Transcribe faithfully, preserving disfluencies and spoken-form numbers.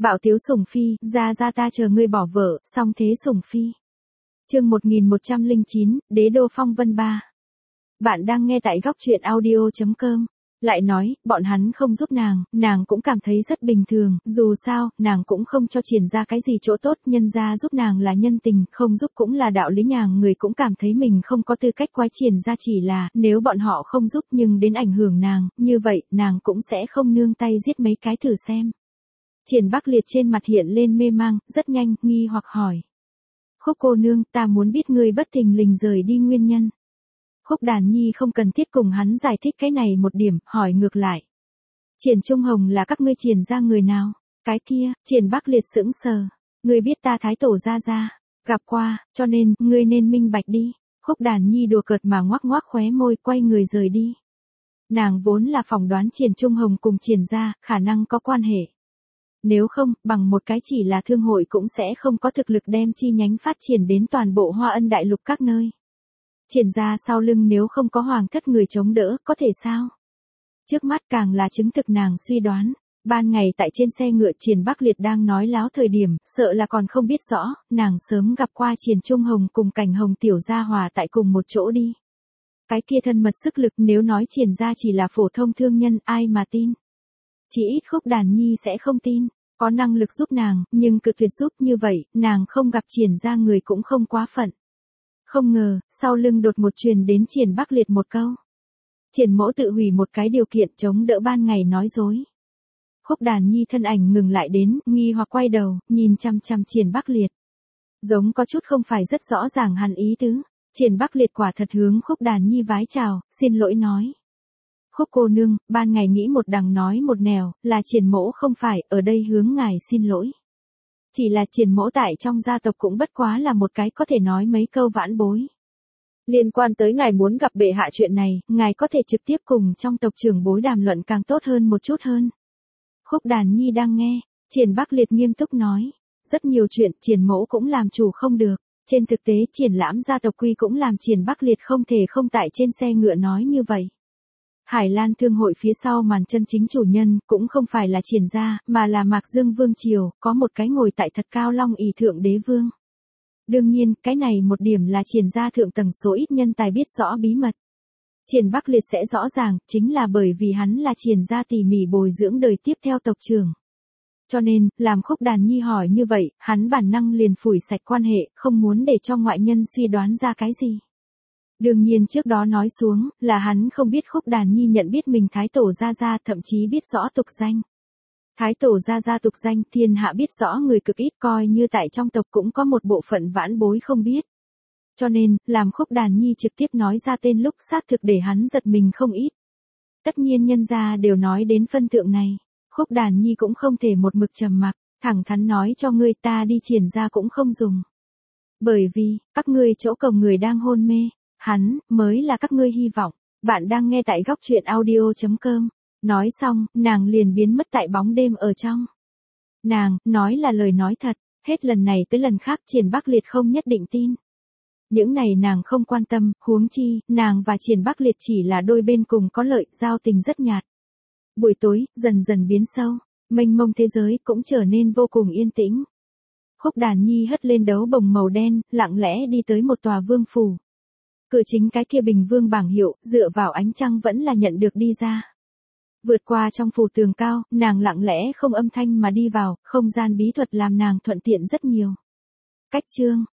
Bạo tiếu sủng phi, ra ra ta chờ ngươi bỏ vợ, song thế sủng phi. Chương một nghìn một trăm lẻ chín, Đế đô phong vân ba. Bạn đang nghe tại góc truyện audio chấm com. Lại nói, bọn hắn không giúp nàng, nàng cũng cảm thấy rất bình thường, dù sao, nàng cũng không cho Triển ra cái gì chỗ tốt, nhân ra giúp nàng là nhân tình, không giúp cũng là đạo lý, nhàng người cũng cảm thấy mình không có tư cách quái Triển ra, chỉ là, nếu bọn họ không giúp nhưng đến ảnh hưởng nàng, như vậy, nàng cũng sẽ không nương tay giết mấy cái thử xem. Triển Bắc Liệt trên mặt hiện lên mê mang, rất nhanh, nghi hoặc hỏi. Khúc cô nương, ta muốn biết ngươi bất thình lình rời đi nguyên nhân. Khúc Đàn Nhi không cần thiết cùng hắn giải thích cái này một điểm, hỏi ngược lại. Triển Trung Hồng là các ngươi Triển ra người nào? Cái kia, Triển Bắc Liệt sững sờ. Ngươi biết ta Thái Tổ ra ra, gặp qua, cho nên, ngươi nên minh bạch đi. Khúc Đàn Nhi đùa cợt mà ngoác ngoác khóe môi, quay người rời đi. Nàng vốn là phỏng đoán Triển Trung Hồng cùng Triển ra, khả năng có quan hệ. Nếu không, bằng một cái chỉ là thương hội cũng sẽ không có thực lực đem chi nhánh phát triển đến toàn bộ Hoa Ân Đại Lục các nơi. Triển ra sau lưng nếu không có hoàng thất người chống đỡ, có thể sao? Trước mắt càng là chứng thực nàng suy đoán. Ban ngày tại trên xe ngựa Triển Bắc Liệt đang nói láo thời điểm, sợ là còn không biết rõ, nàng sớm gặp qua Triển Trung Hồng cùng Cảnh Hồng tiểu gia hòa tại cùng một chỗ đi. Cái kia thân mật sức lực, nếu nói Triển ra chỉ là phổ thông thương nhân, ai mà tin? Chỉ ít Khúc Đàn Nhi sẽ không tin, có năng lực giúp nàng, nhưng cự tuyệt giúp như vậy, nàng không gặp Triển ra người cũng không quá phận. Không ngờ, sau lưng đột một truyền đến Triển Bắc Liệt một câu. Triển mỗ tự hủy một cái điều kiện chống đỡ ban ngày nói dối. Khúc Đàn Nhi thân ảnh ngừng lại đến, nghi hoặc quay đầu, nhìn chăm chăm Triển Bắc Liệt. Giống có chút không phải rất rõ ràng hẳn ý tứ. Triển Bắc Liệt quả thật hướng Khúc Đàn Nhi vái chào, xin lỗi nói. Khúc cô nương, ban ngày nghĩ một đằng nói một nẻo, là Triển mỗ không phải, ở đây hướng ngài xin lỗi. Chỉ là Triển mỗ tại trong gia tộc cũng bất quá là một cái có thể nói mấy câu vãn bối. Liên quan tới ngài muốn gặp bệ hạ chuyện này, ngài có thể trực tiếp cùng trong tộc trưởng bối đàm luận càng tốt hơn một chút hơn. Khúc Đàn Nhi đang nghe, Triển Bắc Liệt nghiêm túc nói. Rất nhiều chuyện Triển mỗ cũng làm chủ không được. Trên thực tế triển lãm gia tộc quy cũng làm Triển Bắc Liệt không thể không tại trên xe ngựa nói như vậy. Hải Lan Thương hội phía sau màn chân chính chủ nhân cũng không phải là Triển gia, mà là Mạc Dương Vương Triều, có một cái ngồi tại thật cao long ỷ thượng đế vương. Đương nhiên, cái này một điểm là Triển gia thượng tầng số ít nhân tài biết rõ bí mật. Triển Bắc Liệt sẽ rõ ràng, chính là bởi vì hắn là Triển gia tỉ mỉ bồi dưỡng đời tiếp theo tộc trưởng. Cho nên, làm Khúc Đàn Nhi hỏi như vậy, hắn bản năng liền phủi sạch quan hệ, không muốn để cho ngoại nhân suy đoán ra cái gì. Đương nhiên trước đó nói xuống, là hắn không biết Khúc Đàn Nhi nhận biết mình Thái Tổ gia gia, thậm chí biết rõ tục danh. Thái Tổ gia gia tục danh, thiên hạ biết rõ người cực ít, coi như tại trong tộc cũng có một bộ phận vãn bối không biết. Cho nên, làm Khúc Đàn Nhi trực tiếp nói ra tên lúc xác thực để hắn giật mình không ít. Tất nhiên nhân gia đều nói đến phân thượng này, Khúc Đàn Nhi cũng không thể một mực trầm mặc, thẳng thắn nói cho ngươi ta đi Triển ra cũng không dùng. Bởi vì, các ngươi chỗ cổng người đang hôn mê. Hắn, mới là các ngươi hy vọng. Bạn đang nghe tại góc truyện audio chấm com. Nói xong, nàng liền biến mất tại bóng đêm ở trong. Nàng, nói là lời nói thật, hết lần này tới lần khác Triển Bắc Liệt không nhất định tin. Những này nàng không quan tâm, huống chi, nàng và Triển Bắc Liệt chỉ là đôi bên cùng có lợi, giao tình rất nhạt. Buổi tối, dần dần biến sâu, mênh mông thế giới cũng trở nên vô cùng yên tĩnh. Khúc Đàn Nhi hất lên đấu bồng màu đen, lặng lẽ đi tới một tòa vương phủ. Cửa chính cái kia bình vương bảng hiệu, dựa vào ánh trăng vẫn là nhận được đi ra. Vượt qua trong phủ tường cao, nàng lặng lẽ không âm thanh mà đi vào, không gian bí thuật làm nàng thuận tiện rất nhiều. Cách chương,